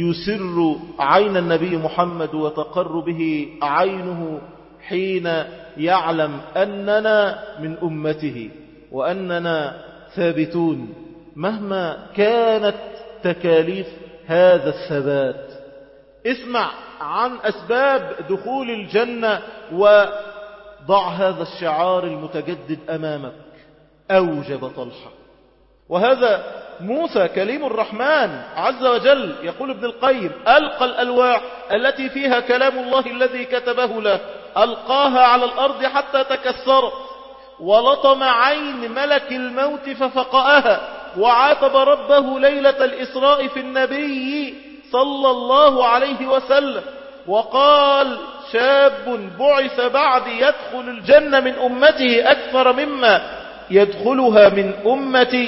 يسر عين النبي محمد وتقر به عينه حين يعلم أننا من أمته وأننا ثابتون مهما كانت تكاليف هذا الثبات. اسمع عن أسباب دخول الجنة وضع هذا الشعار المتجدد أمامك. أوجب طلحة. وهذا موسى كليم الرحمن عز وجل. يقول ابن القيم: ألقى الألواح التي فيها كلام الله الذي كتبه له، ألقاها على الأرض حتى تكسرت، ولطم عين ملك الموت ففقأها، وعاتب ربه ليلة الإسراء في النبي صلى الله عليه وسلم، وقال: شاب بعث بعد يدخل الجنة من أمته أكثر مما يدخلها من أمتي،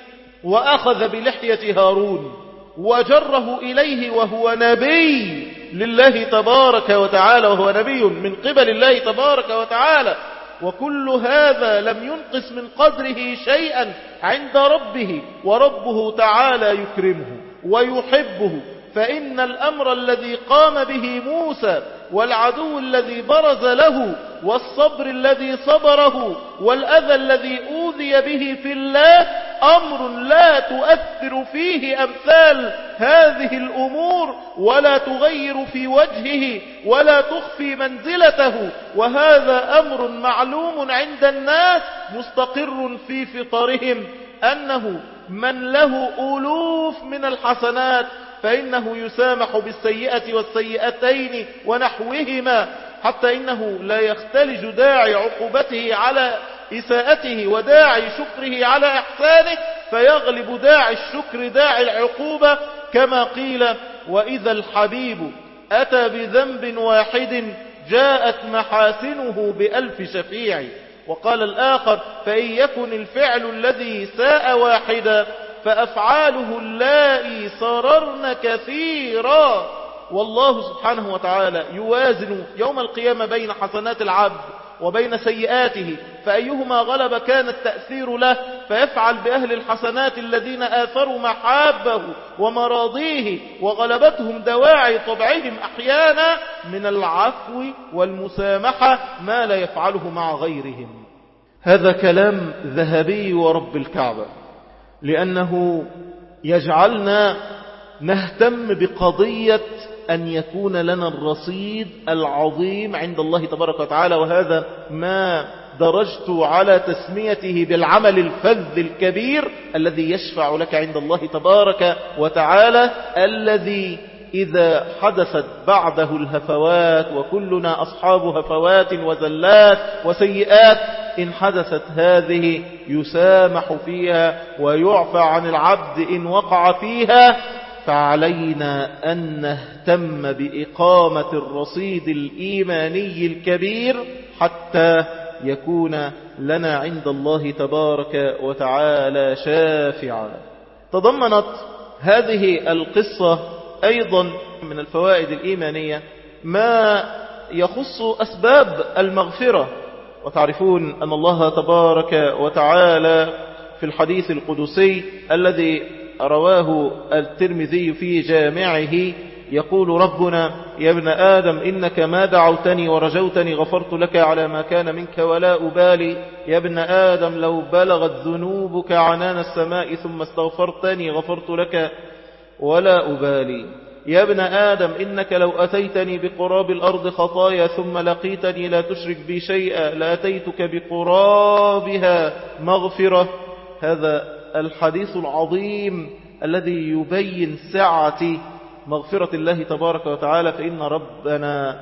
وأخذ بلحية هارون وجره إليه وهو نبي لله تبارك وتعالى، وهو نبي من قبل الله تبارك وتعالى. وكل هذا لم ينقص من قدره شيئا عند ربه، وربه تعالى يكرمه ويحبه. فإن الأمر الذي قام به موسى والعدو الذي برز له والصبر الذي صبره والأذى الذي أوذي به في الله أمر لا تؤثر فيه أمثال هذه الأمور، ولا تغير في وجهه ولا تخفي منزلته. وهذا أمر معلوم عند الناس مستقر في فطرهم، أنه من له ألوف من الحسنات فإنه يسامح بالسيئة والسيئتين ونحوهما، حتى إنه لا يختلج داعي عقوبته على إساءته وداعي شكره على إحسانه، فيغلب داعي الشكر داعي العقوبة، كما قيل: وإذا الحبيب أتى بذنب واحد جاءت محاسنه ب1000 شفيع. وقال الآخر: فإن يكن الفعل الذي ساء واحدا فأفعاله اللائي صررن كثيرا. والله سبحانه وتعالى يوازن يوم القيامة بين حسنات العبد وبين سيئاته، فأيهما غلب كان التأثير له، فيفعل بأهل الحسنات الذين آثروا محابه ومراضيه وغلبتهم دواعي طبعهم أحيانا من العفو والمسامحة ما لا يفعله مع غيرهم. هذا كلام ذهبي ورب الكعبة، لأنه يجعلنا نهتم بقضية أن يكون لنا الرصيد العظيم عند الله تبارك وتعالى. وهذا ما درجت على تسميته بالعمل الفذ الكبير الذي يشفع لك عند الله تبارك وتعالى، الذي إذا حدثت بعده الهفوات، وكلنا أصحاب هفوات وزلات وسيئات، إن حدثت هذه يسامح فيها ويعفى عن العبد إن وقع فيها. فعلينا أن نهتم بإقامة الرصيد الإيماني الكبير حتى يكون لنا عند الله تبارك وتعالى شافعا. تضمنت هذه القصة أيضا من الفوائد الإيمانية ما يخص أسباب المغفرة. وتعرفون أن الله تبارك وتعالى في الحديث القدسي الذي رواه الترمذي في جامعه يقول ربنا: يا ابن آدم إنك ما دعوتني ورجوتني غفرت لك على ما كان منك ولا أبالي. يا ابن آدم لو بلغت ذنوبك عنان السماء ثم استغفرتني غفرت لك ولا أبالي. يا ابن آدم إنك لو أتيتني بقراب الأرض خطايا ثم لقيتني لا تشرك بي شيئا لأتيتك بقرابها مغفرة. هذا الحديث العظيم الذي يبين سعة مغفرة الله تبارك وتعالى، فإن ربنا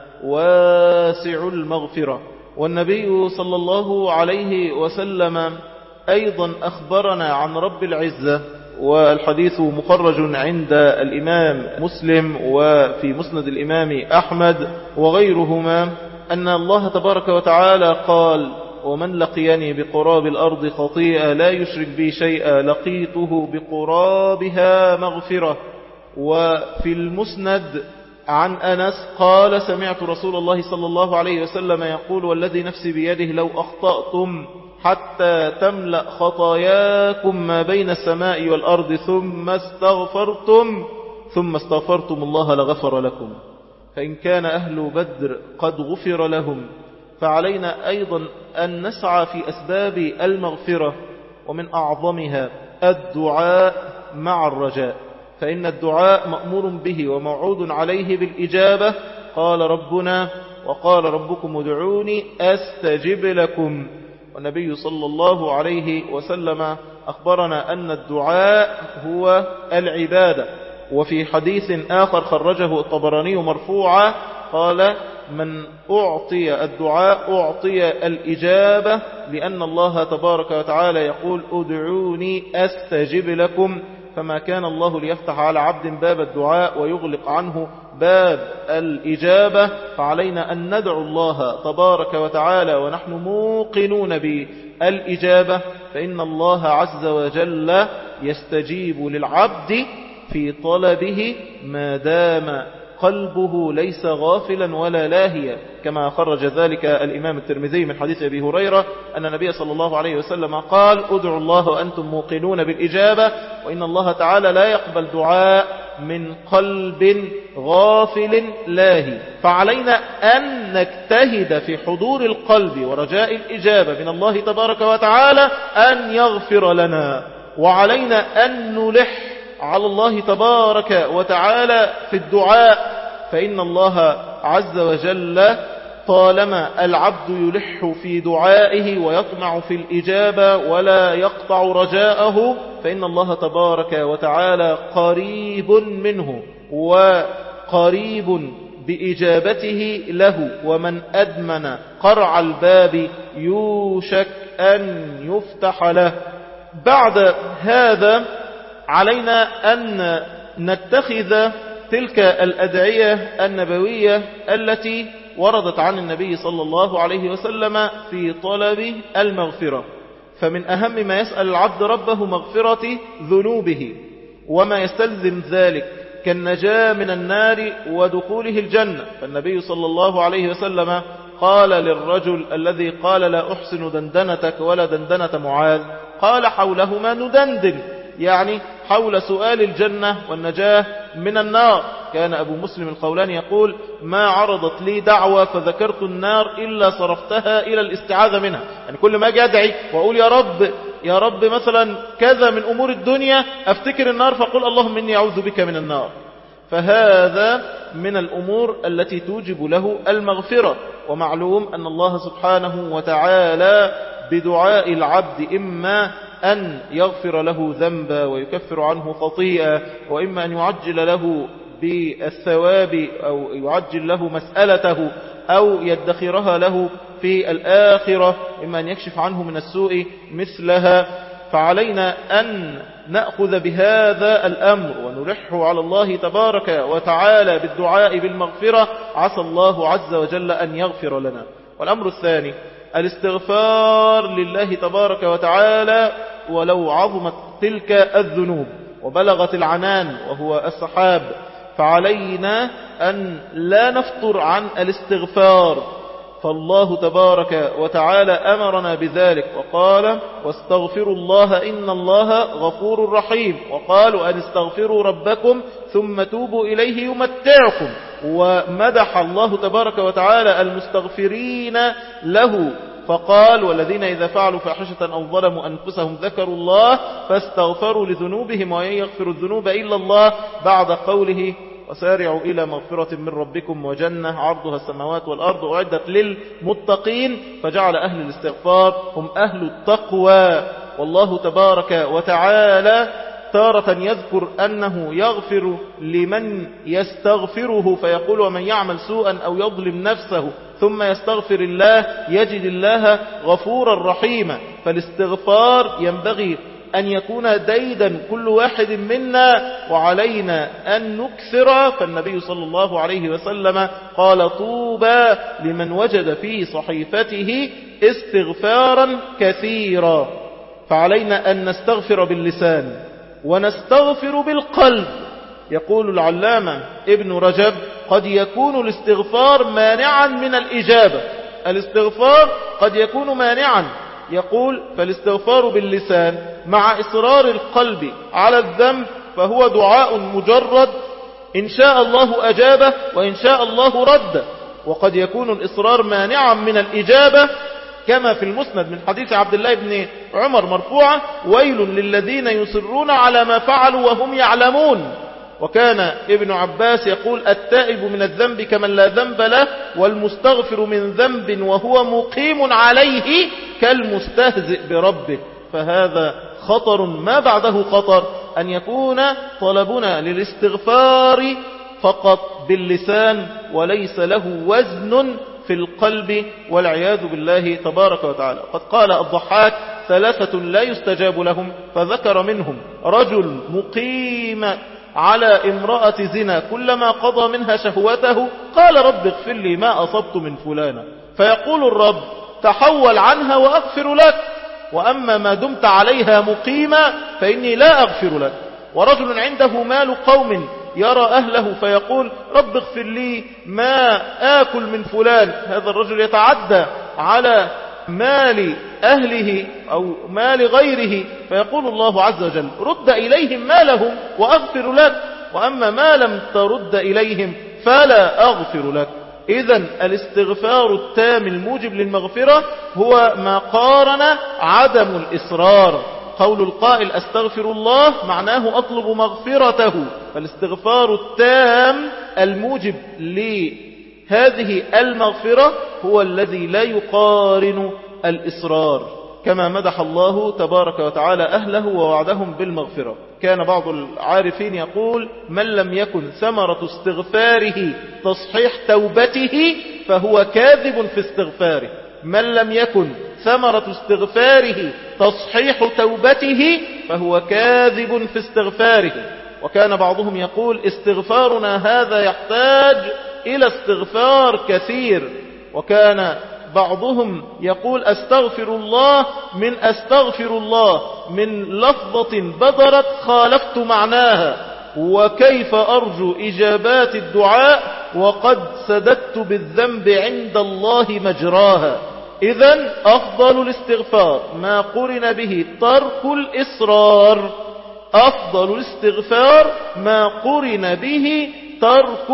واسع المغفرة. والنبي صلى الله عليه وسلم أيضا أخبرنا عن رب العزة، والحديث مخرج عند الإمام مسلم وفي مسند الإمام أحمد وغيرهما، أن الله تبارك وتعالى قال: ومن لقيني بقراب الأرض خطيئة لا يشرك بي شيئا لقيته بقرابها مغفرة. وفي المسند عن أنس قال: سمعت رسول الله صلى الله عليه وسلم يقول: والذي نفسي بيده لو أخطأتم حتى تملأ خطاياكم ما بين السماء والأرض ثم استغفرتم الله لغفر لكم. فإن كان أهل بدر قد غفر لهم فعلينا أيضا أن نسعى في أسباب المغفرة، ومن أعظمها الدعاء مع الرجاء، فإن الدعاء مأمور به وموعود عليه بالإجابة. قال ربنا وقال ربكم ادعوني أستجب لكم، والنبي صلى الله عليه وسلم أخبرنا أن الدعاء هو العبادة. وفي حديث آخر خرجه الطبراني مرفوعا قال: من أعطي الدعاء أعطي الإجابة، لأن الله تبارك وتعالى يقول ادعوني أستجب لكم. فما كان الله ليفتح على عبد باب الدعاء ويغلق عنه باب الإجابة، فعلينا أن ندعو الله تبارك وتعالى ونحن موقنون بالإجابة، فإن الله عز وجل يستجيب للعبد في طلبه ما دام قلبه ليس غافلا ولا لاهيا، كما خرج ذلك الإمام الترمذي من حديث أبي هريرة أن النبي صلى الله عليه وسلم قال: ادعوا الله وأنتم موقنون بالإجابة، وإن الله تعالى لا يقبل دعاء من قلب غافل لاهي. فعلينا أن نجتهد في حضور القلب ورجاء الإجابة من الله تبارك وتعالى أن يغفر لنا، وعلينا أن نلح على الله تبارك وتعالى في الدعاء، فإن الله عز وجل طالما العبد يلح في دعائه ويطمع في الإجابة ولا يقطع رجاءه، فإن الله تبارك وتعالى قريب منه وقريب بإجابته له، ومن أدمن قرع الباب يوشك أن يفتح له. بعد هذا علينا أن نتخذ تلك الأدعية النبوية التي وردت عن النبي صلى الله عليه وسلم في طلب المغفرة. فمن أهم ما يسأل العبد ربه مغفرة ذنوبه وما يستلزم ذلك كالنجاة من النار ودخوله الجنة. فالنبي صلى الله عليه وسلم قال للرجل الذي قال: لا أحسن دندنتك ولا دندنة معاذ، قال: حولهما ندندن، يعني حول سؤال الجنة والنجاة من النار. كان أبو مسلم الخولاني يقول: ما عرضت لي دعوة فذكرت النار إلا صرفتها إلى الاستعاذة منها. يعني كل ما أجي أدعي وأقول يا رب مثلا كذا من أمور الدنيا، أفتكر النار فأقول: اللهم إني أعوذ بك من النار. فهذا من الأمور التي توجب له المغفرة. ومعلوم أن الله سبحانه وتعالى بدعاء العبد إما أن يغفر له ذنبا ويكفر عنه خطيئة، وإما أن يعجل له بالثواب أو يعجل له مسألته أو يدخرها له في الآخرة، إما أن يكشف عنه من السوء مثلها. فعلينا أن نأخذ بهذا الأمر ونلح على الله تبارك وتعالى بالدعاء بالمغفرة، عسى الله عز وجل أن يغفر لنا. والأمر الثاني الاستغفار لله تبارك وتعالى ولو عظمت تلك الذنوب وبلغت العنان وهو السحاب، فعلينا أن لا نفطر عن الاستغفار، فالله تبارك وتعالى أمرنا بذلك وقال: واستغفروا الله إن الله غفور رحيم، وقالوا أن استغفروا ربكم ثم توبوا إليه يمتعكم. ومدح الله تبارك وتعالى المستغفرين له فقال: والذين إذا فعلوا فاحشة أو ظلموا أنفسهم ذكروا الله فاستغفروا لذنوبهم ومن يغفر الذنوب إلا الله، بعد قوله: وسارعوا إلى مغفرة من ربكم وجنة عرضها السماوات والأرض أعدت للمتقين. فجعل أهل الاستغفار هم أهل التقوى. والله تبارك وتعالى تارة يذكر أنه يغفر لمن يستغفره فيقول: ومن يعمل سوءا أو يظلم نفسه ثم يستغفر الله يجد الله غفورا رحيما. فالاستغفار ينبغي أن يكون ديدا كل واحد منا، وعلينا أن نكثر. فالنبي صلى الله عليه وسلم قال: طوبى لمن وجد في صحيفته استغفارا كثيرا. فعلينا أن نستغفر باللسان ونستغفر بالقلب. يقول العلامة ابن رجب: قد يكون الاستغفار مانعا من الإجابة. الاستغفار قد يكون مانعا، يقول: فالاستغفار باللسان مع إصرار القلب على الذنب فهو دعاء مجرد، إن شاء الله أجابه وإن شاء الله رد. وقد يكون الإصرار مانعا من الإجابة، كما في المسند من حديث عبد الله بن عمر مرفوعة: ويل للذين يصرون على ما فعلوا وهم يعلمون. وكان ابن عباس يقول: التائب من الذنب كمن لا ذنب له، والمستغفر من ذنب وهو مقيم عليه كالمستهزئ بربه. فهذا خطر ما بعده خطر، أن يكون طلبنا للاستغفار فقط باللسان وليس له وزن في القلب، والعياذ بالله تبارك وتعالى. قد قال الضحاك: 3 لا يستجاب لهم، فذكر منهم رجل مقيم على امرأة زنا كلما قضى منها شهوته قال: رب اغفر لي ما أصبت من فلانة، فيقول الرب: تحول عنها وأغفر لك، وأما ما دمت عليها مقيما فإني لا أغفر لك. ورجل عنده مال قوم يرى أهله فيقول: رب اغفر لي ما آكل من فلان. هذا الرجل يتعدى على مال أهله أو مال غيره، فيقول الله عز وجل: رد إليهم مالهم وأغفر لك، وأما ما لم ترد إليهم فلا أغفر لك. إذن الاستغفار التام الموجب للمغفرة هو ما قارن عدم الإصرار. قول القائل أستغفر الله معناه أطلب مغفرته، فالاستغفار التام الموجب لهذه المغفرة هو الذي لا يقارن الإصرار، كما مدح الله تبارك وتعالى أهله ووعدهم بالمغفرة. كان بعض العارفين يقول: من لم يكن ثمرة استغفاره تصحيح توبته فهو كاذب في استغفاره. من لم يكن ثمرة استغفاره تصحيح توبته فهو كاذب في استغفاره. وكان بعضهم يقول: استغفارنا هذا يحتاج إلى استغفار كثير. وكان بعضهم يقول: أستغفر الله من أستغفر الله، من لفظة بدرت خالفت معناها، وكيف أرجو إجابات الدعاء وقد سددت بالذنب عند الله مجراها. إذن أفضل الاستغفار ما قرن به ترك الإصرار، أفضل الاستغفار ما قرن به ترك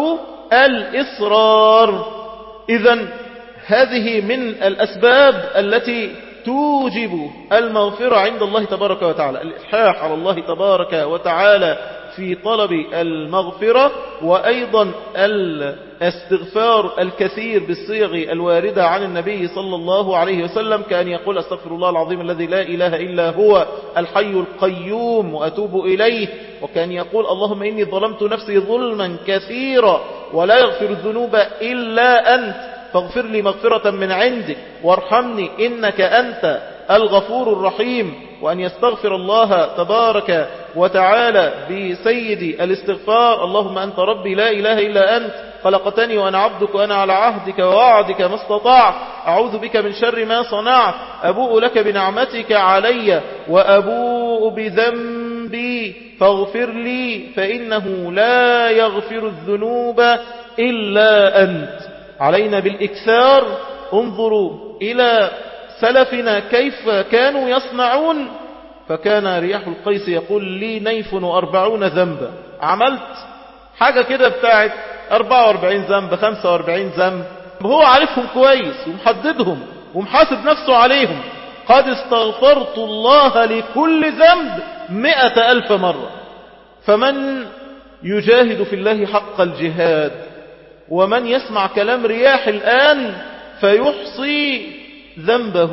الإصرار. إذن هذه من الأسباب التي توجب المغفرة عند الله تبارك وتعالى، الإلحاح على الله تبارك وتعالى في طلب المغفرة، وأيضا الاستغفار الكثير بالصيغ الواردة عن النبي صلى الله عليه وسلم، كان يقول: أستغفر الله العظيم الذي لا إله إلا هو الحي القيوم وأتوب إليه. وكان يقول: اللهم إني ظلمت نفسي ظلما كثيرا ولا يغفر الذنوب إلا أنت، فاغفر لي مغفرة من عندك وارحمني إنك أنت الغفور الرحيم. وأن يستغفر الله تبارك وتعالى بسيد الاستغفار: اللهم أنت ربي لا إله إلا أنت، خلقتني وأنا عبدك وأنا على عهدك ووعدك ما استطعت، أعوذ بك من شر ما صنعت، أبوء لك بنعمتك علي وأبوء بذنبي فاغفر لي فإنه لا يغفر الذنوب إلا أنت. علينا بالإكثار. انظروا إلى سلفنا كيف كانوا يصنعون، فكان رياح القيس يقول: لي نيف 40 ذنبا. عملت حاجة كده بتاعت 44 ذنب 45 ذنب، هو عارفهم كويس ومحددهم ومحاسب نفسه عليهم. قد استغفرت الله لكل ذنب 100,000 مرة. فمن يجاهد في الله حق الجهاد، ومن يسمع كلام رياح الآن فيحصي ذنبه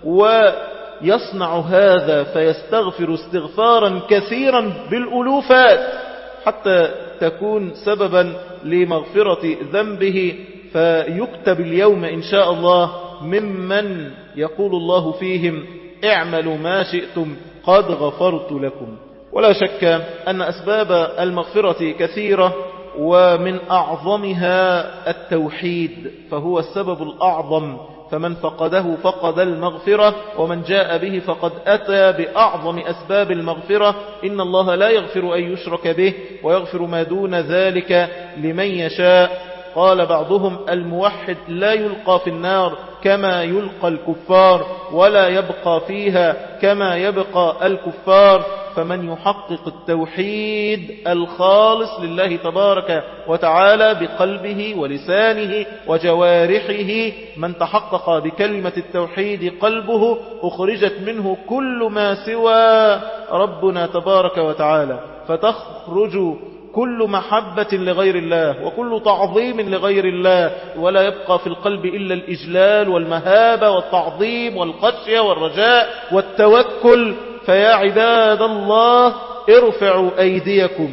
ويصنع هذا فيستغفر استغفارا كثيرا بالألوفات حتى تكون سببا لمغفرة ذنبه، فيكتب اليوم إن شاء الله ممن يقول الله فيهم: اعملوا ما شئتم قد غفرت لكم. ولا شك أن أسباب المغفرة كثيرة، ومن أعظمها التوحيد، فهو السبب الأعظم، فمن فقده فقد المغفرة، ومن جاء به فقد أتى بأعظم أسباب المغفرة. إن الله لا يغفر أن يشرك به ويغفر ما دون ذلك لمن يشاء. قال بعضهم: الموحد لا يلقى في النار كما يلقى الكفار، ولا يبقى فيها كما يبقى الكفار. فمن يحقق التوحيد الخالص لله تبارك وتعالى بقلبه ولسانه وجوارحه، من تحقق بكلمة التوحيد قلبه أخرجت منه كل ما سوى ربنا تبارك وتعالى، فتخرج كل محبة لغير الله وكل تعظيم لغير الله، ولا يبقى في القلب إلا الإجلال والمهابة والتعظيم والخشية والرجاء والتوكل. فيا عباد الله ارفعوا أيديكم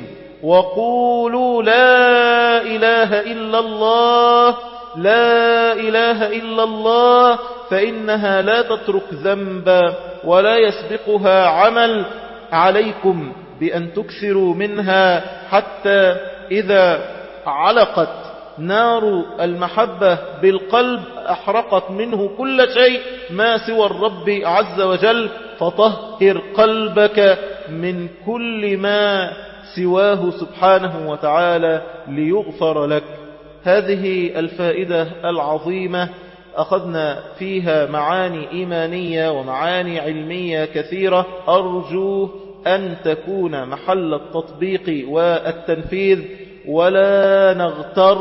وقولوا لا إله إلا الله، لا إله إلا الله، فإنها لا تترك ذنبا ولا يسبقها عمل. عليكم بأن تكثروا منها حتى إذا علقت نار المحبة بالقلب أحرقت منه كل شيء ما سوى الرب عز وجل، فطهر قلبك من كل ما سواه سبحانه وتعالى ليغفر لك. هذه الفائدة العظيمة أخذنا فيها معاني إيمانية ومعاني علمية كثيرة، أرجو أن تكون محل التطبيق والتنفيذ ولا نغتر.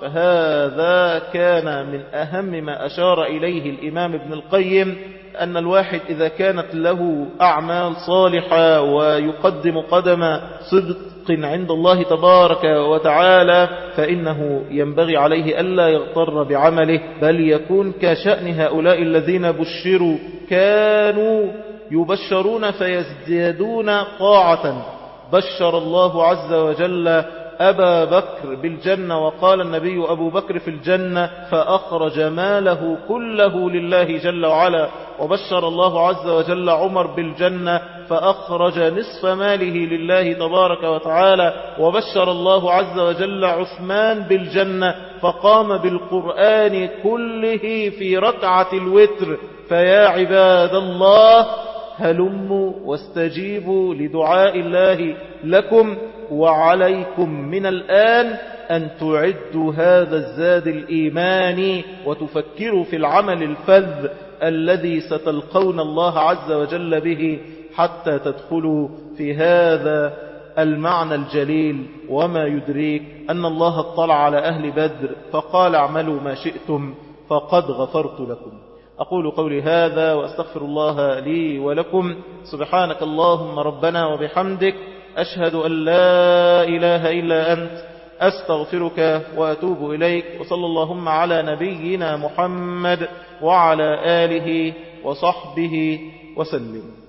فهذا كان من أهم ما أشار إليه الإمام ابن القيم، أن الواحد إذا كانت له أعمال صالحة ويقدم قدم صدق عند الله تبارك وتعالى، فإنه ينبغي عليه ألا يغتر بعمله، بل يكون كشأن هؤلاء الذين بشروا، كانوا يبشرون فيزدادون طاعة. بشر الله عز وجل أبا بكر بالجنة، وقال النبي أبو بكر في الجنة، فأخرج ماله كله لله جل وعلا. وبشر الله عز وجل عمر بالجنة، فأخرج نصف ماله لله تبارك وتعالى. وبشر الله عز وجل عثمان بالجنة، فقام بالقرآن كله في ركعة الوتر. فيا عباد الله هلموا واستجيبوا لدعاء الله لكم، وعليكم من الآن أن تعدوا هذا الزاد الإيماني وتفكروا في العمل الفذ الذي ستلقون الله عز وجل به حتى تدخلوا في هذا المعنى الجليل. وما يدريك أن الله اطلع على أهل بدر فقال اعملوا ما شئتم فقد غفرت لكم. أقول قولي هذا وأستغفر الله لي ولكم. سبحانك اللهم ربنا وبحمدك، أشهد أن لا إله إلا أنت، أستغفرك وأتوب إليك. وصلى اللهم على نبينا محمد وعلى آله وصحبه وسلم.